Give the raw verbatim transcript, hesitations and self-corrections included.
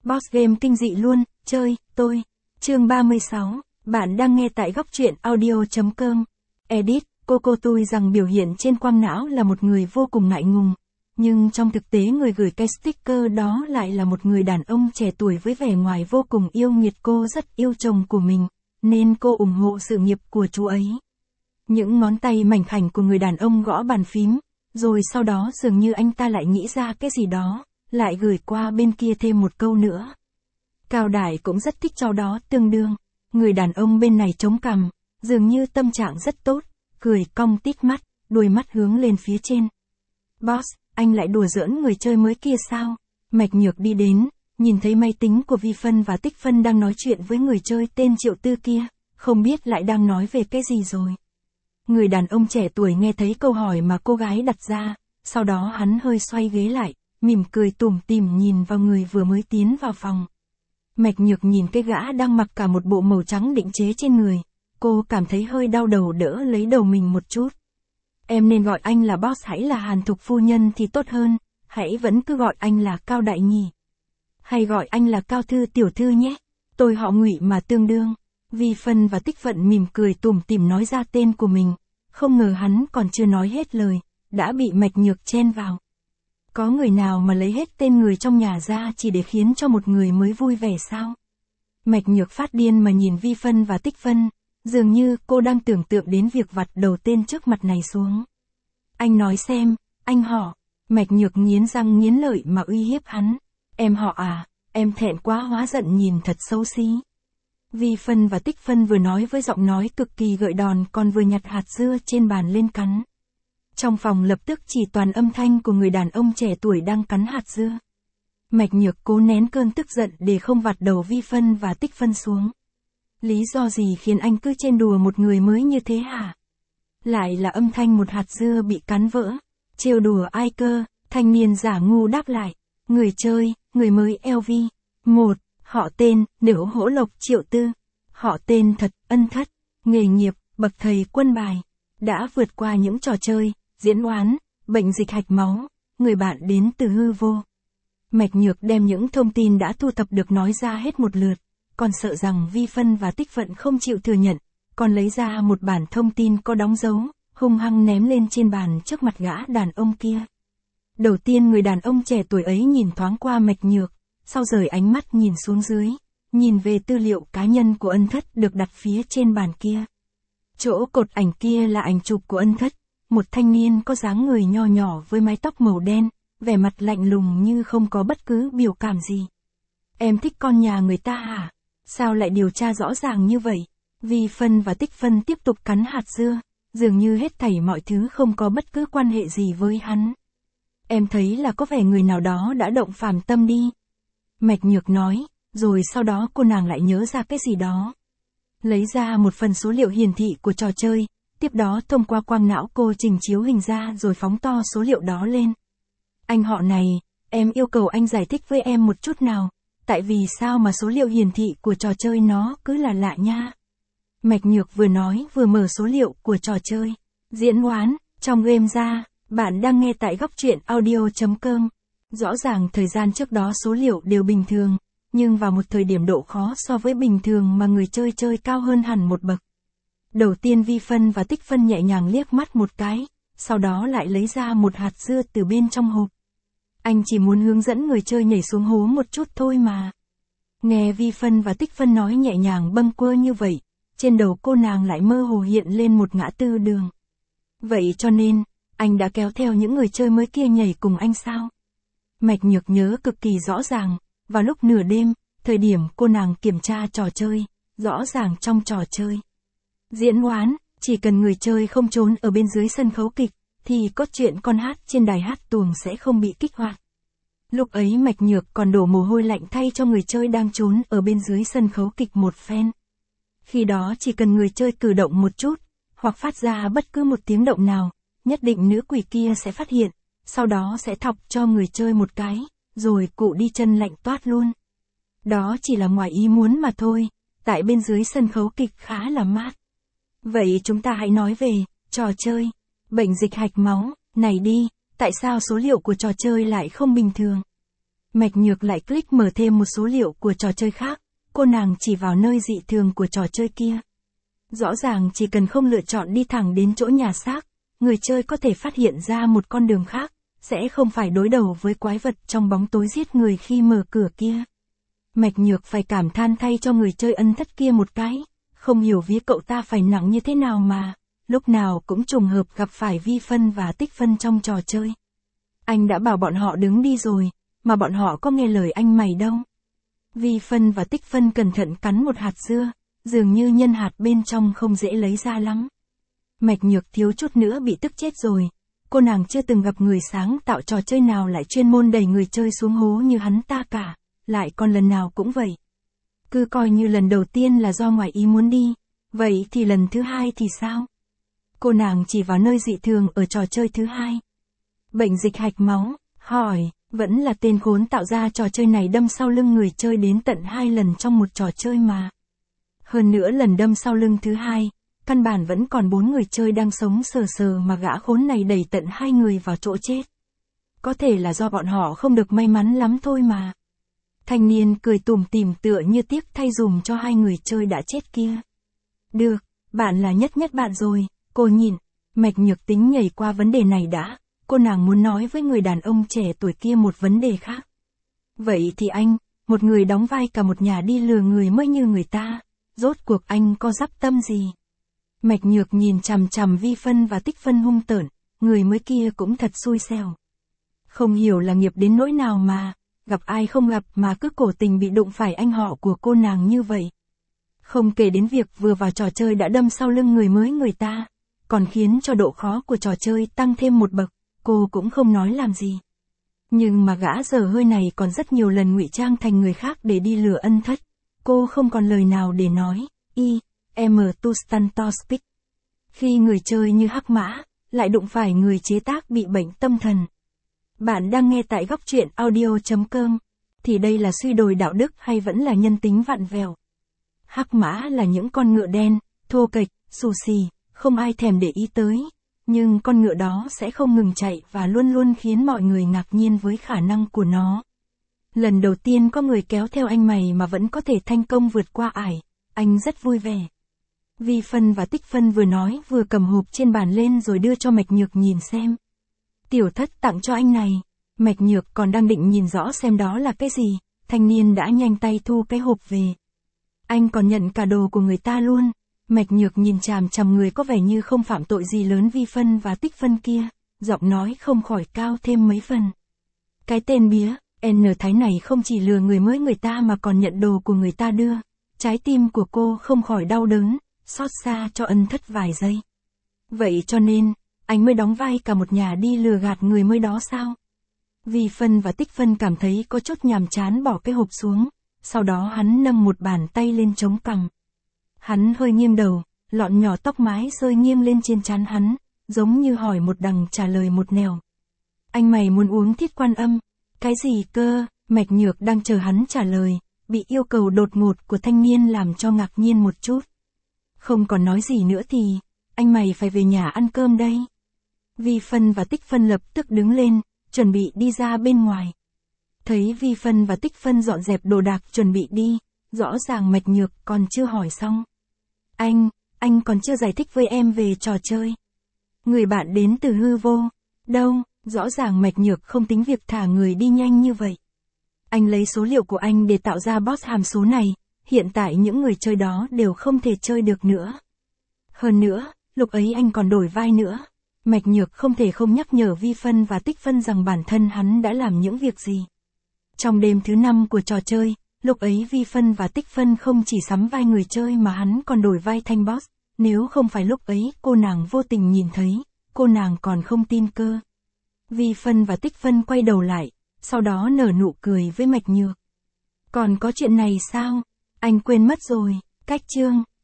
Boss game kinh dị luôn, chơi, tôi. Chương ba mươi sáu, bạn đang nghe tại góc truyện audio chấm com. Edit, Coco tui rằng biểu hiện trên quang não là một người vô cùng ngại ngùng. Nhưng trong thực tế người gửi cái sticker đó lại là một người đàn ông trẻ tuổi với vẻ ngoài vô cùng yêu nghiệt. Cô rất yêu chồng của mình, nên cô ủng hộ sự nghiệp của chú ấy. Những ngón tay mảnh khảnh của người đàn ông gõ bàn phím, rồi sau đó dường như anh ta lại nghĩ ra cái gì đó, lại gửi qua bên kia thêm một câu nữa. Cao Đại cũng rất thích cháu đó tương đương. Người đàn ông bên này chống cằm, dường như tâm trạng rất tốt, cười cong tít mắt, đuôi mắt hướng lên phía trên. Boss, anh lại đùa giỡn người chơi mới kia sao? Mạch Nhược đi đến, nhìn thấy máy tính của Vi Phân và Tích Phân đang nói chuyện với người chơi tên Triệu Tư kia, không biết lại đang nói về cái gì rồi. Người đàn ông trẻ tuổi nghe thấy câu hỏi mà cô gái đặt ra, sau đó hắn hơi xoay ghế lại, mỉm cười tủm tỉm nhìn vào người vừa mới tiến vào phòng. Mạch Nhược nhìn cái gã đang mặc cả một bộ màu trắng định chế trên người, cô cảm thấy hơi đau đầu, đỡ lấy đầu mình một chút. Em nên gọi anh là boss hay là Hàn Thục phu nhân thì tốt hơn, hãy vẫn cứ gọi anh là Cao Đại nhỉ. Hay gọi anh là Cao Thư tiểu thư nhé, tôi họ Ngụy mà tương đương. Vi Phân và Tích Vận mỉm cười tủm tỉm nói ra tên của mình, không ngờ hắn còn chưa nói hết lời, đã bị Mạch Nhược chen vào. Có người nào mà lấy hết tên người trong nhà ra chỉ để khiến cho một người mới vui vẻ sao? Mạch Nhược phát điên mà nhìn Vi Phân và Tích Phân, dường như cô đang tưởng tượng đến việc vặt đầu tên trước mặt này xuống. Anh nói xem, anh họ. Mạch Nhược nghiến răng nghiến lợi mà uy hiếp hắn. Em họ à, em thẹn quá hóa giận nhìn thật xấu xí. Vi Phân và Tích Phân vừa nói với giọng nói cực kỳ gợi đòn còn vừa nhặt hạt dưa trên bàn lên cắn. Trong phòng lập tức chỉ toàn âm thanh của người đàn ông trẻ tuổi đang cắn hạt dưa. Mạch Nhược cố nén cơn tức giận để không vặt đầu Vi Phân và Tích Phân xuống. Lý do gì khiến anh cứ trên đùa một người mới như thế hả? Lại là âm thanh một hạt dưa bị cắn vỡ. Trêu đùa ai cơ? Thanh niên giả ngu đáp lại. Người chơi, người mới lờ vê. một. Họ tên, Liễu Hỗ Lộc Triệu Tư. Họ tên thật, Ân Thất. Nghề nghiệp, bậc thầy quân bài. Đã vượt qua những trò chơi, diễn oán, bệnh dịch hạch máu. Người bạn đến từ hư vô. Mạch Nhược đem những thông tin đã thu thập được nói ra hết một lượt. Còn sợ rằng Vi Phân và Tích Vận không chịu thừa nhận, còn lấy ra một bản thông tin có đóng dấu, hung hăng ném lên trên bàn trước mặt gã đàn ông kia. Đầu tiên người đàn ông trẻ tuổi ấy nhìn thoáng qua Mạch Nhược, sau rời ánh mắt nhìn xuống dưới, nhìn về tư liệu cá nhân của Ân Thất được đặt phía trên bàn kia. Chỗ cột ảnh kia là ảnh chụp của Ân Thất, một thanh niên có dáng người nho nhỏ với mái tóc màu đen, vẻ mặt lạnh lùng như không có bất cứ biểu cảm gì. Em thích con nhà người ta hả? Sao lại điều tra rõ ràng như vậy? Vi Phân và Tích Phân tiếp tục cắn hạt dưa, dường như hết thảy mọi thứ không có bất cứ quan hệ gì với hắn. Em thấy là có vẻ người nào đó đã động phàm tâm đi. Mạch Nhược nói, rồi sau đó cô nàng lại nhớ ra cái gì đó. Lấy ra một phần số liệu hiển thị của trò chơi, tiếp đó thông qua quang não cô trình chiếu hình ra rồi phóng to số liệu đó lên. Anh họ này, em yêu cầu anh giải thích với em một chút nào. Tại vì sao mà số liệu hiển thị của trò chơi nó cứ là lạ nha. Mạch Nhược vừa nói vừa mở số liệu của trò chơi. Diễn oán, trong game ra, bạn đang nghe tại góc truyện audio chấm com. Rõ ràng thời gian trước đó số liệu đều bình thường, nhưng vào một thời điểm độ khó so với bình thường mà người chơi chơi cao hơn hẳn một bậc. Đầu tiên Vi Phân và Tích Phân nhẹ nhàng liếc mắt một cái, sau đó lại lấy ra một hạt dưa từ bên trong hộp. Anh chỉ muốn hướng dẫn người chơi nhảy xuống hố một chút thôi mà. Nghe Vi Phân và Tích Phân nói nhẹ nhàng bâng quơ như vậy, trên đầu cô nàng lại mơ hồ hiện lên một ngã tư đường. Vậy cho nên, anh đã kéo theo những người chơi mới kia nhảy cùng anh sao? Mạch Nhược nhớ cực kỳ rõ ràng, vào lúc nửa đêm, thời điểm cô nàng kiểm tra trò chơi, rõ ràng trong trò chơi. Diễn oán, chỉ cần người chơi không trốn ở bên dưới sân khấu kịch, thì cốt truyện con hát trên đài hát tuồng sẽ không bị kích hoạt. Lúc ấy Mạch Nhược còn đổ mồ hôi lạnh thay cho người chơi đang trốn ở bên dưới sân khấu kịch một phen. Khi đó chỉ cần người chơi cử động một chút, hoặc phát ra bất cứ một tiếng động nào, nhất định nữ quỷ kia sẽ phát hiện, sau đó sẽ thọc cho người chơi một cái, rồi cụ đi chân lạnh toát luôn. Đó chỉ là ngoài ý muốn mà thôi, tại bên dưới sân khấu kịch khá là mát. Vậy chúng ta hãy nói về trò chơi bệnh dịch hạch máu này đi, tại sao số liệu của trò chơi lại không bình thường? Mạch Nhược lại click mở thêm một số liệu của trò chơi khác, cô nàng chỉ vào nơi dị thường của trò chơi kia. Rõ ràng chỉ cần không lựa chọn đi thẳng đến chỗ nhà xác, người chơi có thể phát hiện ra một con đường khác, sẽ không phải đối đầu với quái vật trong bóng tối giết người khi mở cửa kia. Mạch Nhược phải cảm than thay cho người chơi ân thất kia một cái, không hiểu vía cậu ta phải nặng như thế nào mà, lúc nào cũng trùng hợp gặp phải Vi Phân và Tích Phân trong trò chơi. Anh đã bảo bọn họ đứng đi rồi, mà bọn họ có nghe lời anh mày đâu. Vi Phân và Tích Phân cẩn thận cắn một hạt dưa, dường như nhân hạt bên trong không dễ lấy ra lắm. Mạch Nhược thiếu chút nữa bị tức chết rồi, cô nàng chưa từng gặp người sáng tạo trò chơi nào lại chuyên môn đẩy người chơi xuống hố như hắn ta cả, lại còn lần nào cũng vậy. Cứ coi như lần đầu tiên là do ngoài ý muốn đi, vậy thì lần thứ hai thì sao? Cô nàng chỉ vào nơi dị thường ở trò chơi thứ hai. Bệnh dịch hạch máu, hỏi, vẫn là tên khốn tạo ra trò chơi này đâm sau lưng người chơi đến tận hai lần trong một trò chơi mà. Hơn nữa lần đâm sau lưng thứ hai, căn bản vẫn còn bốn người chơi đang sống sờ sờ mà gã khốn này đẩy tận hai người vào chỗ chết. Có thể là do bọn họ không được may mắn lắm thôi mà. Thanh niên cười tủm tỉm tựa như tiếc thay dùm cho hai người chơi đã chết kia. Được, bạn là nhất nhất bạn rồi, cô nhìn. Mạch Nhược tính nhảy qua vấn đề này đã, cô nàng muốn nói với người đàn ông trẻ tuổi kia một vấn đề khác. Vậy thì anh, một người đóng vai cả một nhà đi lừa người mới như người ta, rốt cuộc anh có dắp tâm gì? Mạch Nhược nhìn chằm chằm Vi Phân và Tích Phân hung tợn, người mới kia cũng thật xui xẻo. Không hiểu là nghiệp đến nỗi nào mà, gặp ai không gặp mà cứ cố tình bị đụng phải anh họ của cô nàng như vậy. Không kể đến việc vừa vào trò chơi đã đâm sau lưng người mới người ta, còn khiến cho độ khó của trò chơi tăng thêm một bậc, cô cũng không nói làm gì. Nhưng mà gã dở hơi này còn rất nhiều lần ngụy trang thành người khác để đi lừa ân thất. Cô không còn lời nào để nói, y, em tu stan to speak. Khi người chơi như hắc mã, lại đụng phải người chế tác bị bệnh tâm thần. Bạn đang nghe tại góc truyện audio chấm com, thì đây là suy đồi đạo đức hay vẫn là nhân tính vặn vẹo? Hắc mã là những con ngựa đen, thô kệch, xù xì, không ai thèm để ý tới. Nhưng con ngựa đó sẽ không ngừng chạy và luôn luôn khiến mọi người ngạc nhiên với khả năng của nó. Lần đầu tiên có người kéo theo anh mày mà vẫn có thể thành công vượt qua ải, anh rất vui vẻ. Vi Phân và Tích Phân vừa nói vừa cầm hộp trên bàn lên rồi đưa cho Mạch Nhược nhìn xem. Tiểu thất tặng cho anh này. Mạch Nhược còn đang định nhìn rõ xem đó là cái gì, thanh niên đã nhanh tay thu cái hộp về. Anh còn nhận cả đồ của người ta luôn. Mạch Nhược nhìn chằm chằm người có vẻ như không phạm tội gì lớn Vi Phân và Tích Phân kia, giọng nói không khỏi cao thêm mấy phần. Cái tên bía, N Thái này không chỉ lừa người mới người ta mà còn nhận đồ của người ta đưa. Trái tim của cô không khỏi đau đớn, xót xa cho ân thất vài giây. Vậy cho nên, anh mới đóng vai cả một nhà đi lừa gạt người mới đó sao? Vi Phân và Tích Phân cảm thấy có chút nhàm chán bỏ cái hộp xuống, sau đó hắn nâng một bàn tay lên chống cằm. Hắn hơi nghiêng đầu, lọn nhỏ tóc mái rơi nghiêng lên trên trán hắn, giống như hỏi một đằng trả lời một nẻo. Anh mày muốn uống Thiết Quan Âm? Cái gì cơ? Mạch Nhược đang chờ hắn trả lời, bị yêu cầu đột ngột của thanh niên làm cho ngạc nhiên một chút. Không còn nói gì nữa thì, anh mày phải về nhà ăn cơm đây. Vi Phân và Tích Phân lập tức đứng lên, chuẩn bị đi ra bên ngoài. Thấy Vi Phân và Tích Phân dọn dẹp đồ đạc chuẩn bị đi, rõ ràng Mạch Nhược còn chưa hỏi xong. Anh, anh còn chưa giải thích với em về trò chơi. Người bạn đến từ hư vô. Đâu, rõ ràng Mạch Nhược không tính việc thả người đi nhanh như vậy. Anh lấy số liệu của anh để tạo ra boss hàm số này, hiện tại những người chơi đó đều không thể chơi được nữa. Hơn nữa, lúc ấy anh còn đổi vai nữa. Mạch Nhược không thể không nhắc nhở Vi Phân và Tích Phân rằng bản thân hắn đã làm những việc gì. Trong đêm thứ năm của trò chơi, lúc ấy Vi Phân và Tích Phân không chỉ sắm vai người chơi mà hắn còn đổi vai thanh boss, nếu không phải lúc ấy cô nàng vô tình nhìn thấy, cô nàng còn không tin cơ. Vi Phân và Tích Phân quay đầu lại, sau đó nở nụ cười với Mạch Nhược. Còn có chuyện này sao? Anh quên mất rồi, cách chương.